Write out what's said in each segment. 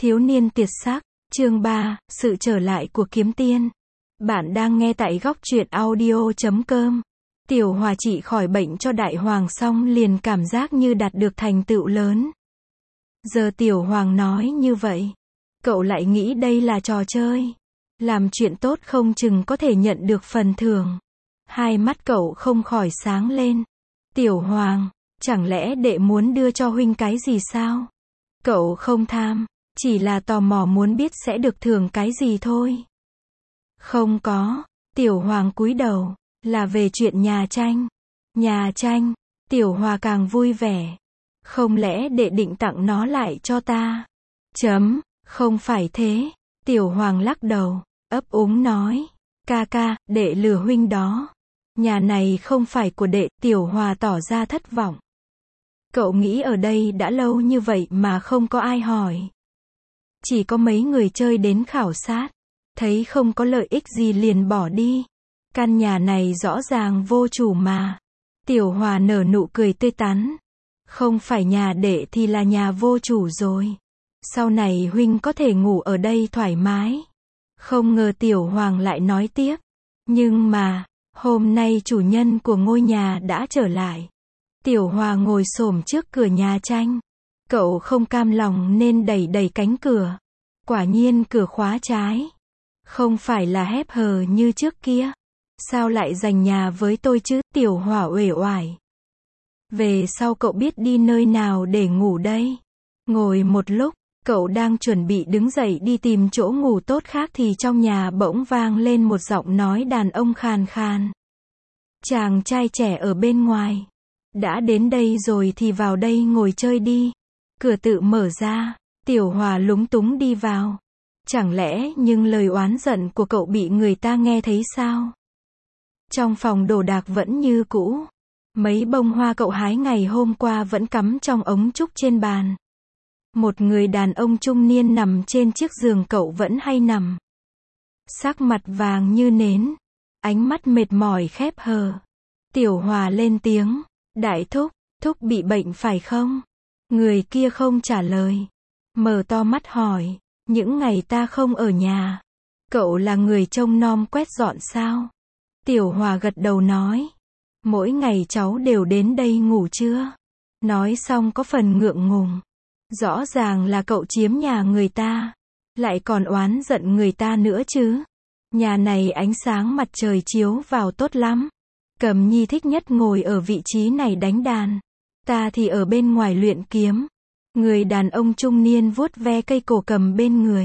Thiếu niên tuyệt sắc, chương 3, sự trở lại của kiếm tiên. Bạn đang nghe tại góc truyện audio.com. Tiểu Hòa trị khỏi bệnh cho Đại Hoàng xong liền cảm giác như đạt được thành tựu lớn. Giờ Tiểu Hoàng nói như vậy, cậu lại nghĩ đây là trò chơi. Làm chuyện tốt không chừng có thể nhận được phần thưởng. Hai mắt cậu không khỏi sáng lên. Tiểu Hoàng, chẳng lẽ đệ muốn đưa cho huynh cái gì sao? Cậu không tham, chỉ là tò mò muốn biết sẽ được thưởng cái gì thôi. Không có, Tiểu Hoàng cúi đầu, là về chuyện nhà tranh. Nhà tranh, Tiểu Hòa càng vui vẻ. Không lẽ đệ định tặng nó lại cho ta? Không phải thế. Tiểu Hoàng lắc đầu, ấp úng nói. Ca, đệ lừa huynh đó. Nhà này không phải của đệ, Tiểu Hòa tỏ ra thất vọng. Cậu nghĩ ở đây đã lâu như vậy mà không có ai hỏi. Chỉ có mấy người chơi đến khảo sát. Thấy không có lợi ích gì liền bỏ đi. Căn nhà này rõ ràng vô chủ mà. Tiểu Hòa nở nụ cười tươi tắn. Không phải nhà đệ thì là nhà vô chủ rồi. Sau này huynh có thể ngủ ở đây thoải mái. Không ngờ Tiểu Hoàng lại nói tiếp. Nhưng mà, hôm nay chủ nhân của ngôi nhà đã trở lại. Tiểu Hòa ngồi xổm trước cửa nhà tranh. Cậu không cam lòng nên đẩy cánh cửa. Quả nhiên cửa khóa trái. Không phải là hép hờ như trước kia. Sao lại giành nhà với tôi chứ? Tiểu Hòa uể oải. Về sau cậu biết đi nơi nào để ngủ đây? Ngồi một lúc, cậu đang chuẩn bị đứng dậy đi tìm chỗ ngủ tốt khác thì trong nhà bỗng vang lên một giọng nói đàn ông khàn khàn. Chàng trai trẻ ở bên ngoài. Đã đến đây rồi thì vào đây ngồi chơi đi. Cửa tự mở ra, Tiểu Hòa lúng túng đi vào. Chẳng lẽ nhưng lời oán giận của cậu bị người ta nghe thấy sao? Trong phòng đồ đạc vẫn như cũ. Mấy bông hoa cậu hái ngày hôm qua vẫn cắm trong ống trúc trên bàn. Một người đàn ông trung niên nằm trên chiếc giường cậu vẫn hay nằm. Sắc mặt vàng như nến. Ánh mắt mệt mỏi khép hờ. Tiểu Hòa lên tiếng. Đại thúc, thúc bị bệnh phải không? Người kia không trả lời. Mở to mắt hỏi. Những ngày ta không ở nhà, cậu là người trông nom quét dọn sao? Tiểu Hòa gật đầu nói. Mỗi ngày cháu đều đến đây ngủ trưa. Nói xong có phần ngượng ngùng. Rõ ràng là cậu chiếm nhà người ta. Lại còn oán giận người ta nữa chứ. Nhà này ánh sáng mặt trời chiếu vào tốt lắm. Cầm Nhi thích nhất ngồi ở vị trí này đánh đàn. Ta thì ở bên ngoài luyện kiếm. Người đàn ông trung niên vuốt ve cây cổ cầm bên người.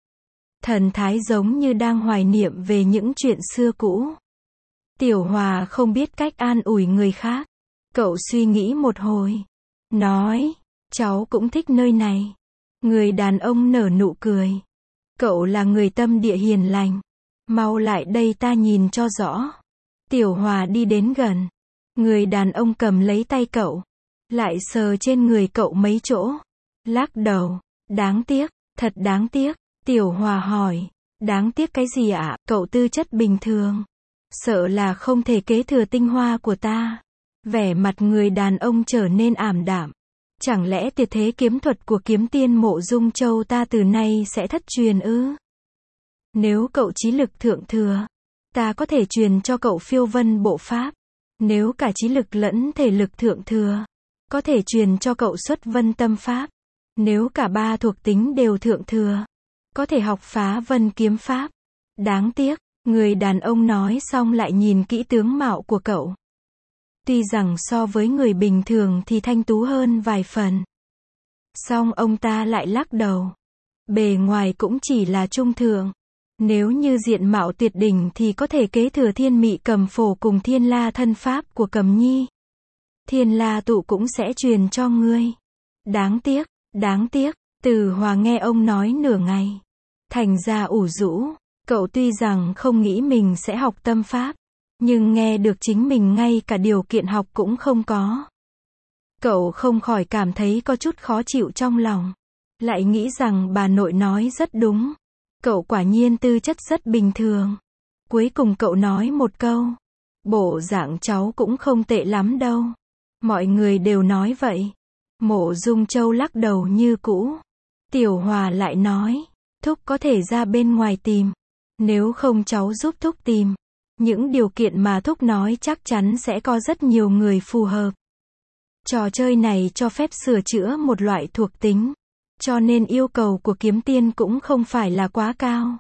Thần thái giống như đang hoài niệm về những chuyện xưa cũ. Tiểu Hòa không biết cách an ủi người khác. Cậu suy nghĩ một hồi. Nói, cháu cũng thích nơi này. Người đàn ông nở nụ cười. Cậu là người tâm địa hiền lành. Mau lại đây ta nhìn cho rõ. Tiểu Hòa đi đến gần. Người đàn ông cầm lấy tay cậu. Lại sờ trên người cậu mấy chỗ. Lắc đầu. Đáng tiếc, thật đáng tiếc. Tiểu Hòa hỏi. Đáng tiếc cái gì ạ? Cậu tư chất bình thường. Sợ là không thể kế thừa tinh hoa của ta. Vẻ mặt người đàn ông trở nên ảm đạm. Chẳng lẽ tuyệt thế kiếm thuật của kiếm tiên Mộ Dung Châu ta từ nay sẽ thất truyền ư? Nếu cậu trí lực thượng thừa, ta có thể truyền cho cậu phiêu vân bộ pháp. Nếu cả trí lực lẫn thể lực thượng thừa, có thể truyền cho cậu xuất vân tâm pháp. Nếu cả ba thuộc tính đều thượng thừa, có thể học phá vân kiếm pháp. Đáng tiếc, người đàn ông nói xong lại nhìn kỹ tướng mạo của cậu. Tuy rằng so với người bình thường thì thanh tú hơn vài phần. Song ông ta lại lắc đầu. Bề ngoài cũng chỉ là trung thượng. Nếu như diện mạo tuyệt đỉnh thì có thể kế thừa thiên mị cầm phổ cùng thiên la thân pháp của Cầm Nhi. Thiên la tụ cũng sẽ truyền cho ngươi. Đáng tiếc, Từ Hòa nghe ông nói nửa ngày. Thành ra ủ rũ. Cậu tuy rằng không nghĩ mình sẽ học tâm pháp, nhưng nghe được chính mình ngay cả điều kiện học cũng không có. Cậu không khỏi cảm thấy có chút khó chịu trong lòng. Lại nghĩ rằng bà nội nói rất đúng. Cậu quả nhiên tư chất rất bình thường. Cuối cùng cậu nói một câu. Bộ dạng cháu cũng không tệ lắm đâu. Mọi người đều nói vậy. Mộ Dung Châu lắc đầu như cũ. Tiểu Hòa lại nói, thúc có thể ra bên ngoài tìm. Nếu không cháu giúp thúc tìm. Những điều kiện mà thúc nói chắc chắn sẽ có rất nhiều người phù hợp. Trò chơi này cho phép sửa chữa một loại thuộc tính. Cho nên yêu cầu của kiếm tiên cũng không phải là quá cao.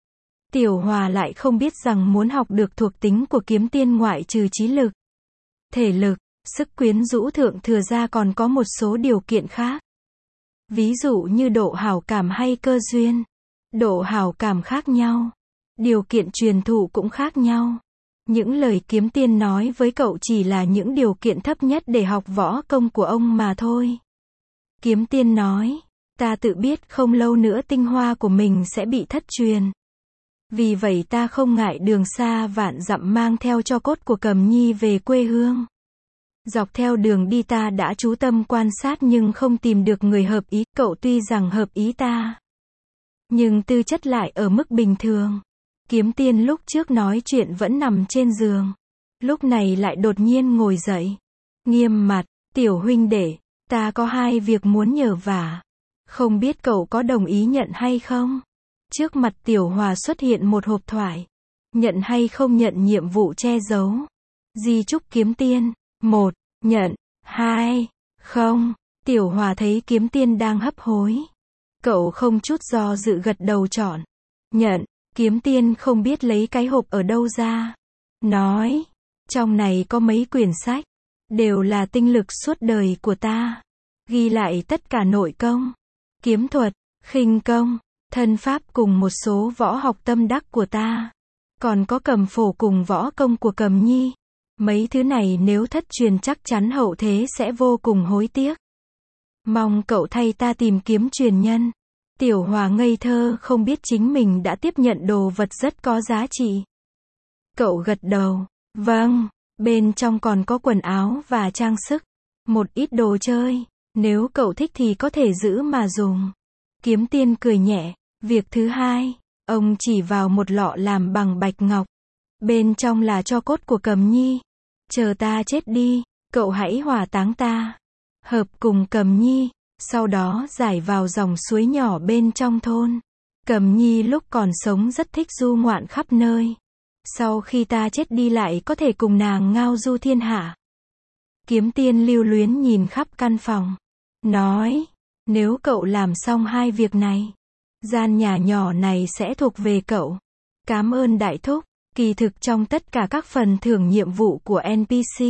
Tiểu Hòa lại không biết rằng muốn học được thuộc tính của kiếm tiên ngoại trừ trí lực, thể lực, sức quyến rũ thượng thừa ra còn có một số điều kiện khác. Ví dụ như độ hảo cảm hay cơ duyên. Độ hảo cảm khác nhau. Điều kiện truyền thụ cũng khác nhau. Những lời kiếm tiên nói với cậu chỉ là những điều kiện thấp nhất để học võ công của ông mà thôi. Kiếm tiên nói, ta tự biết không lâu nữa tinh hoa của mình sẽ bị thất truyền. Vì vậy ta không ngại đường xa vạn dặm mang theo tro cốt của Cầm Nhi về quê hương. Dọc theo đường đi ta đã chú tâm quan sát nhưng không tìm được người hợp ý, cậu tuy rằng hợp ý ta, nhưng tư chất lại ở mức bình thường. Kiếm tiên lúc trước nói chuyện vẫn nằm trên giường. Lúc này lại đột nhiên ngồi dậy. Nghiêm mặt, tiểu huynh đệ, ta có hai việc muốn nhờ vả. Không biết cậu có đồng ý nhận hay không? Trước mặt Tiểu Hòa xuất hiện một hộp thoại. Nhận hay không nhận nhiệm vụ che giấu. Di chúc kiếm tiên. 1. Nhận. 2. Không. Tiểu Hòa thấy kiếm tiên đang hấp hối. Cậu không chút do dự gật đầu chọn. Nhận. Kiếm tiên không biết lấy cái hộp ở đâu ra. Nói. Trong này có mấy quyển sách. Đều là tinh lực suốt đời của ta. Ghi lại tất cả nội công, kiếm thuật, khinh công, thân pháp cùng một số võ học tâm đắc của ta. Còn có cầm phổ cùng võ công của Cầm Nhi. Mấy thứ này nếu thất truyền chắc chắn hậu thế sẽ vô cùng hối tiếc. Mong cậu thay ta tìm kiếm truyền nhân. Tiểu Hòa ngây thơ không biết chính mình đã tiếp nhận đồ vật rất có giá trị. Cậu gật đầu. Vâng, bên trong còn có quần áo và trang sức. Một ít đồ chơi. Nếu cậu thích thì có thể giữ mà dùng. Kiếm tiên cười nhẹ. Việc thứ hai, ông chỉ vào một lọ làm bằng bạch ngọc. Bên trong là tro cốt của Cầm Nhi. Chờ ta chết đi, cậu hãy hỏa táng ta. Hợp cùng Cầm Nhi. Sau đó giải vào dòng suối nhỏ bên trong thôn. Cầm Nhi lúc còn sống rất thích du ngoạn khắp nơi. Sau khi ta chết đi lại có thể cùng nàng ngao du thiên hạ. Kiếm tiên lưu luyến nhìn khắp căn phòng. Nói, nếu cậu làm xong hai việc này, gian nhà nhỏ này sẽ thuộc về cậu. Cảm ơn đại thúc. Kỳ thực trong tất cả các phần thưởng nhiệm vụ của NPC,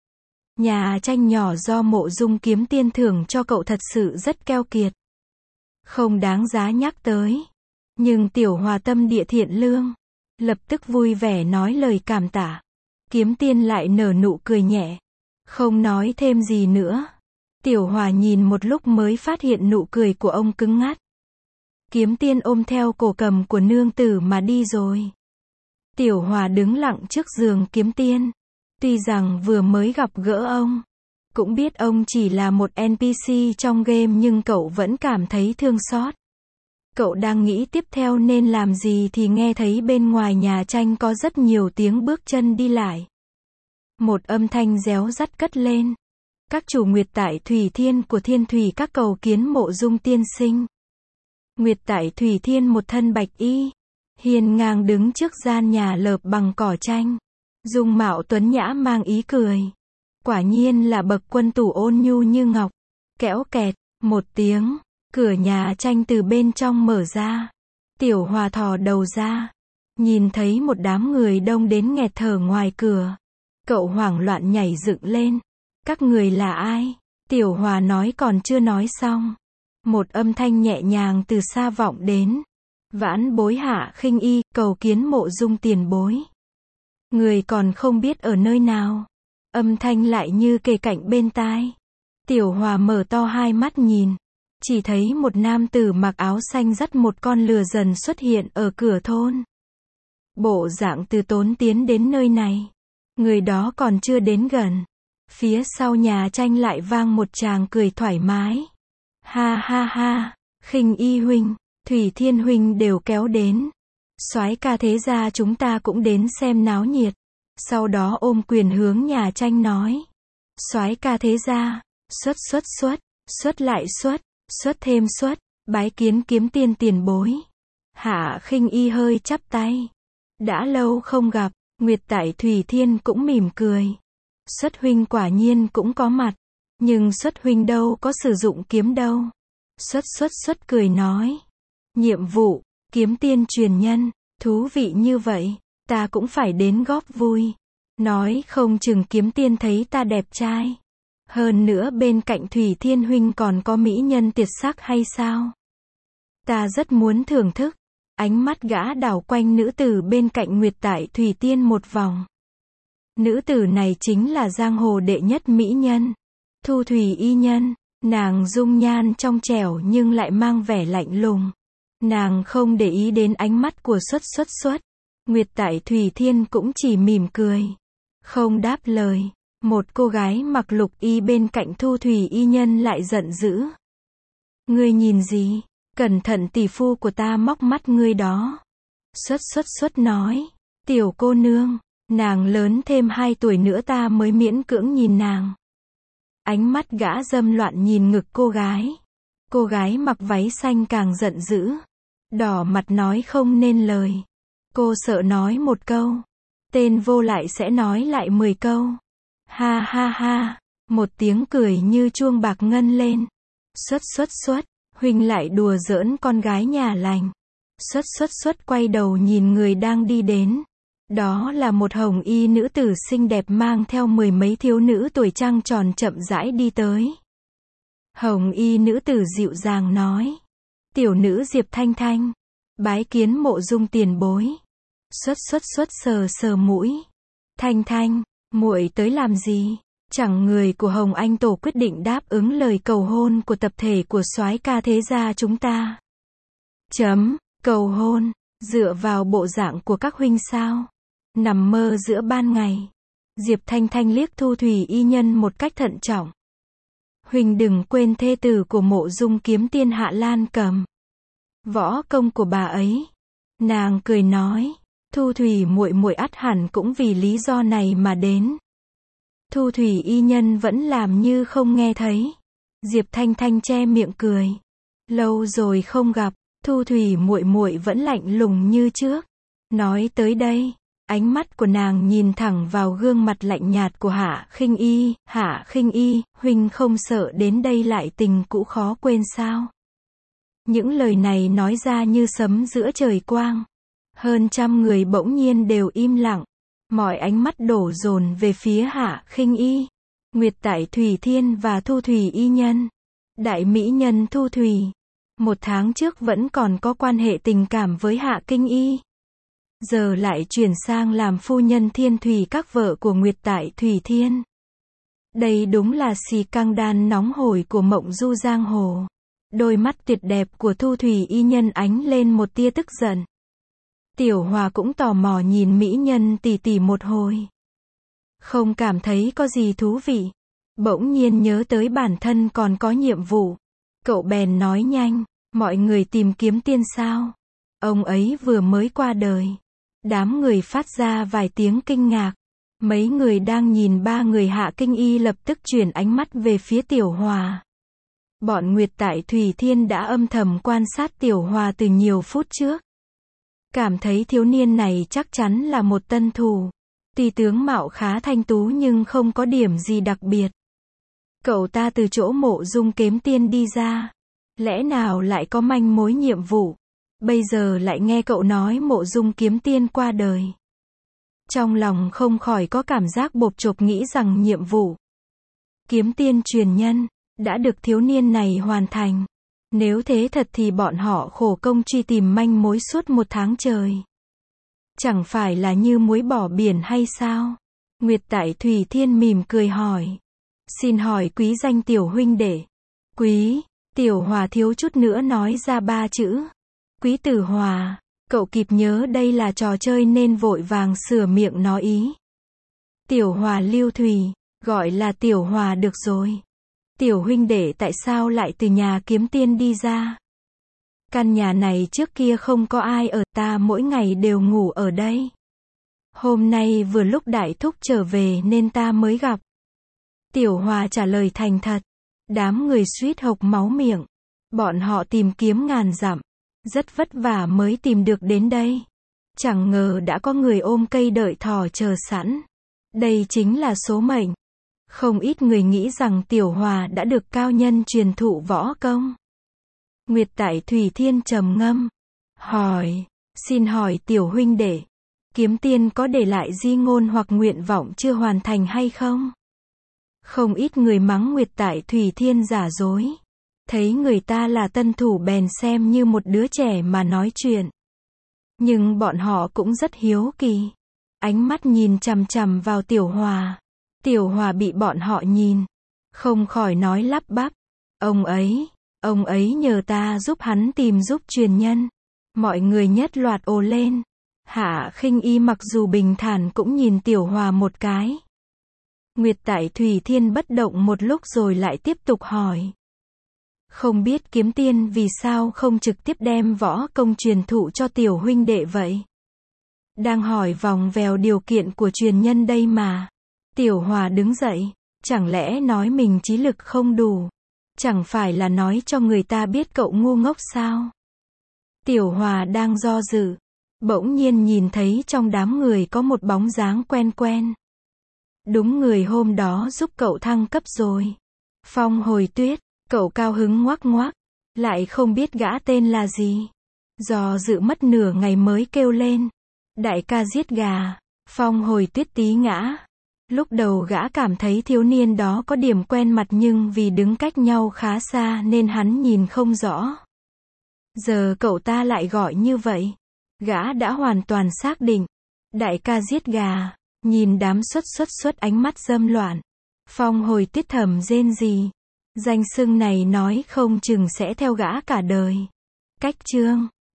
nhà tranh nhỏ do Mộ Dung kiếm tiên thưởng cho cậu thật sự rất keo kiệt. Không đáng giá nhắc tới. Nhưng Tiểu Hòa tâm địa thiện lương. Lập tức vui vẻ nói lời cảm tạ. Kiếm tiên lại nở nụ cười nhẹ. Không nói thêm gì nữa. Tiểu Hòa nhìn một lúc mới phát hiện nụ cười của ông cứng ngắt. Kiếm tiên ôm theo cổ cầm của nương tử mà đi rồi. Tiểu Hòa đứng lặng trước giường kiếm tiên. Tuy rằng vừa mới gặp gỡ ông, cũng biết ông chỉ là một NPC trong game nhưng cậu vẫn cảm thấy thương xót. Cậu đang nghĩ tiếp theo nên làm gì thì nghe thấy bên ngoài nhà tranh có rất nhiều tiếng bước chân đi lại. Một âm thanh réo rắt cất lên. Các chủ Nguyệt tại Thủy Thiên của Thiên Thủy các cầu kiến Mộ Dung tiên sinh. Nguyệt tại Thủy Thiên một thân bạch y, hiên ngang đứng trước gian nhà lợp bằng cỏ tranh. Dung mạo tuấn nhã mang ý cười. Quả nhiên là bậc quân tủ ôn nhu như ngọc. Kẽo kẹt, một tiếng, cửa nhà tranh từ bên trong mở ra. Tiểu Hòa thò đầu ra, nhìn thấy một đám người đông đến nghẹt thở ngoài cửa. Cậu hoảng loạn nhảy dựng lên. Các người là ai? Tiểu Hòa nói còn chưa nói xong. Một âm thanh nhẹ nhàng từ xa vọng đến. Vãn bối Hạ Khinh Y, cầu kiến Mộ Dung tiền bối. Người còn không biết ở nơi nào. Âm thanh lại như kề cạnh bên tai. Tiểu Hòa mở to hai mắt nhìn. Chỉ thấy một nam tử mặc áo xanh dắt một con lừa dần xuất hiện ở cửa thôn. Bộ dạng từ tốn tiến đến nơi này. Người đó còn chưa đến gần. Phía sau nhà tranh lại vang một tràng cười thoải mái. Ha ha ha, Khinh Y huynh, Thủy Thiên huynh đều kéo đến. Soái ca thế gia chúng ta cũng đến xem náo nhiệt. Sau đó ôm quyền hướng nhà tranh nói. Soái ca thế gia, xuất lại xuất thêm xuất, Bái kiến kiếm tiên tiền bối. Hạ Khinh Y hơi chắp tay. Đã lâu không gặp, Nguyệt Tại Thủy Thiên cũng mỉm cười. Xuất huynh quả nhiên cũng có mặt, nhưng Xuất huynh đâu có sử dụng kiếm đâu. Xuất cười nói. Nhiệm vụ, kiếm tiên truyền nhân, thú vị như vậy, ta cũng phải đến góp vui. Nói không chừng kiếm tiên thấy ta đẹp trai. Hơn nữa bên cạnh Thủy Thiên huynh còn có mỹ nhân tuyệt sắc hay sao? Ta rất muốn thưởng thức. Ánh mắt gã đảo quanh nữ tử bên cạnh Nguyệt Tại Thủy Tiên một vòng. Nữ tử này chính là giang hồ đệ nhất mỹ nhân, Thu Thủy Y Nhân. Nàng dung nhan trong trẻo nhưng lại mang vẻ lạnh lùng. Nàng không để ý đến ánh mắt của Xuất. Nguyệt Tại Thủy Thiên cũng chỉ mỉm cười, không đáp lời. Một cô gái mặc lục y bên cạnh Thu Thủy Y Nhân lại giận dữ. Ngươi nhìn gì? Cẩn thận tỷ phu của ta móc mắt ngươi đó. Xuất nói. Tiểu cô nương, nàng lớn thêm 2 tuổi nữa ta mới miễn cưỡng nhìn nàng. Ánh mắt gã dâm loạn nhìn ngực cô gái. Cô gái mặc váy xanh càng giận dữ. Đỏ mặt nói không nên lời. Cô sợ nói một câu, tên vô lại sẽ nói lại 10 câu. Ha ha ha, một tiếng cười như chuông bạc ngân lên. Xuất, huynh lại đùa giỡn con gái nhà lành. Xuất quay đầu nhìn người đang đi đến. Đó là một hồng y nữ tử xinh đẹp mang theo 10 mấy thiếu nữ tuổi trăng tròn chậm rãi đi tới. Hồng y nữ tử dịu dàng nói. Tiểu nữ Diệp Thanh Thanh, bái kiến Mộ Dung tiền bối. Xuất sờ mũi. Thanh, muội tới làm gì? Chẳng người của Hồng Anh Tổ quyết định đáp ứng lời cầu hôn của tập thể của soái ca thế gia chúng ta. Cầu hôn, dựa vào bộ dạng của các huynh sao? Nằm mơ giữa ban ngày. Diệp Thanh Thanh liếc Thu Thủy Y Nhân một cách thận trọng. Huynh đừng quên thê tử của Mộ Dung kiếm tiên Hạ Lan Cầm. Võ công của bà ấy. Nàng cười nói. Thu Thủy muội ắt hẳn cũng vì lý do này mà đến. Thu Thủy Y Nhân vẫn làm như không nghe thấy. Diệp Thanh Thanh che miệng cười. Lâu rồi không gặp, Thu Thủy muội vẫn lạnh lùng như trước. Nói tới đây, ánh mắt của nàng nhìn thẳng vào gương mặt lạnh nhạt của Hạ Khinh Y. Hạ Khinh Y, huynh không sợ đến đây lại tình cũ khó quên sao? Những lời này nói ra như sấm giữa trời quang. Hơn trăm người bỗng nhiên đều im lặng. Mọi ánh mắt đổ dồn về phía Hạ Khinh Y, Nguyệt Tại Thủy Thiên và Thu Thủy Y Nhân. Đại mỹ nhân Thu Thủy, 1 tháng trước vẫn còn có quan hệ tình cảm với Hạ Khinh Y. Giờ lại chuyển sang làm phu nhân Thiên Thủy các vợ của Nguyệt Tại Thủy Thiên. Đây đúng là xì căng đan nóng hổi của mộng du giang hồ. Đôi mắt tuyệt đẹp của Thu Thủy Y Nhân ánh lên một tia tức giận. Tiểu Hòa cũng tò mò nhìn mỹ nhân tỷ một hồi. Không cảm thấy có gì thú vị. Bỗng nhiên nhớ tới bản thân còn có nhiệm vụ. Cậu bèn nói nhanh, mọi người tìm kiếm tiên sao? Ông ấy vừa mới qua đời. Đám người phát ra vài tiếng kinh ngạc. Mấy người đang nhìn 3 người Hạ Khinh Y lập tức chuyển ánh mắt về phía Tiểu Hòa. Bọn Nguyệt Tại Thủy Thiên đã âm thầm quan sát Tiểu Hòa từ nhiều phút trước. Cảm thấy thiếu niên này chắc chắn là một tân thủ. Tuy tướng mạo khá thanh tú nhưng không có điểm gì đặc biệt. Cậu ta từ chỗ Mộ Dung kiếm tiên đi ra. Lẽ nào lại có manh mối nhiệm vụ? Bây giờ lại nghe cậu nói Mộ Dung kiếm tiên qua đời. Trong lòng không khỏi có cảm giác bộp chộp nghĩ rằng nhiệm vụ kiếm tiên truyền nhân đã được thiếu niên này hoàn thành. Nếu thế thật thì bọn họ khổ công truy tìm manh mối suốt 1 tháng trời. Chẳng phải là như muối bỏ biển hay sao? Nguyệt Tại Thủy Thiên mỉm cười hỏi. Xin hỏi quý danh Tiểu huynh đệ. Quý, Tiểu Hòa thiếu chút nữa nói ra 3 chữ. Quý Tử Hòa, cậu kịp nhớ đây là trò chơi nên vội vàng sửa miệng nói ý. Tiểu Hòa Lưu Thủy, gọi là Tiểu Hòa được rồi. Tiểu huynh đệ tại sao lại từ nhà kiếm tiên đi ra? Căn nhà này trước kia không có ai ở, ta mỗi ngày đều ngủ ở đây. Hôm nay vừa lúc đại thúc trở về nên ta mới gặp. Tiểu Hòa trả lời thành thật. Đám người suýt hộc máu miệng. Bọn họ tìm kiếm ngàn dặm, rất vất vả mới tìm được đến đây. Chẳng ngờ đã có người ôm cây đợi thỏ chờ sẵn. Đây chính là số mệnh. Không ít người nghĩ rằng Tiểu Hòa đã được cao nhân truyền thụ võ công. Nguyệt Tại Thủy Thiên trầm ngâm, hỏi, xin hỏi tiểu huynh đệ, Kiếm Tiên có để lại di ngôn hoặc nguyện vọng chưa hoàn thành hay không? Không ít người mắng Nguyệt Tại Thủy Thiên giả dối. Thấy người ta là tân thủ bèn xem như một đứa trẻ mà nói chuyện. Nhưng bọn họ cũng rất hiếu kỳ. Ánh mắt nhìn chằm chằm vào Tiểu Hòa. Tiểu Hòa bị bọn họ nhìn, không khỏi nói lắp bắp. Ông ấy nhờ ta giúp hắn tìm giúp truyền nhân. Mọi người nhất loạt ồ lên. Hạ Khinh Y mặc dù bình thản cũng nhìn Tiểu Hòa một cái. Nguyệt Tại Thủy Thiên bất động một lúc rồi lại tiếp tục hỏi. Không biết Kiếm Tiên vì sao không trực tiếp đem võ công truyền thụ cho tiểu huynh đệ vậy? Đang hỏi vòng vèo điều kiện của truyền nhân đây mà. Tiểu Hòa đứng dậy, chẳng lẽ nói mình trí lực không đủ? Chẳng phải là nói cho người ta biết cậu ngu ngốc sao? Tiểu Hòa đang do dự, bỗng nhiên nhìn thấy trong đám người có một bóng dáng quen quen. Đúng người hôm đó giúp cậu thăng cấp rồi. Phong Hồi Tuyết, cậu cao hứng ngoác ngoác, lại không biết gã tên là gì. Do dự mất nửa ngày mới kêu lên. Đại ca giết gà. Phong Hồi Tuyết tí ngã. Lúc đầu gã cảm thấy thiếu niên đó có điểm quen mặt nhưng vì đứng cách nhau khá xa nên hắn nhìn không rõ. Giờ cậu ta lại gọi như vậy. Gã đã hoàn toàn xác định. Đại ca giết gà. Nhìn đám xuất ánh mắt dâm loạn. Phong Hồi Tuyết thầm rên rỉ. Danh xưng này nói không chừng sẽ theo gã cả đời. Cách chương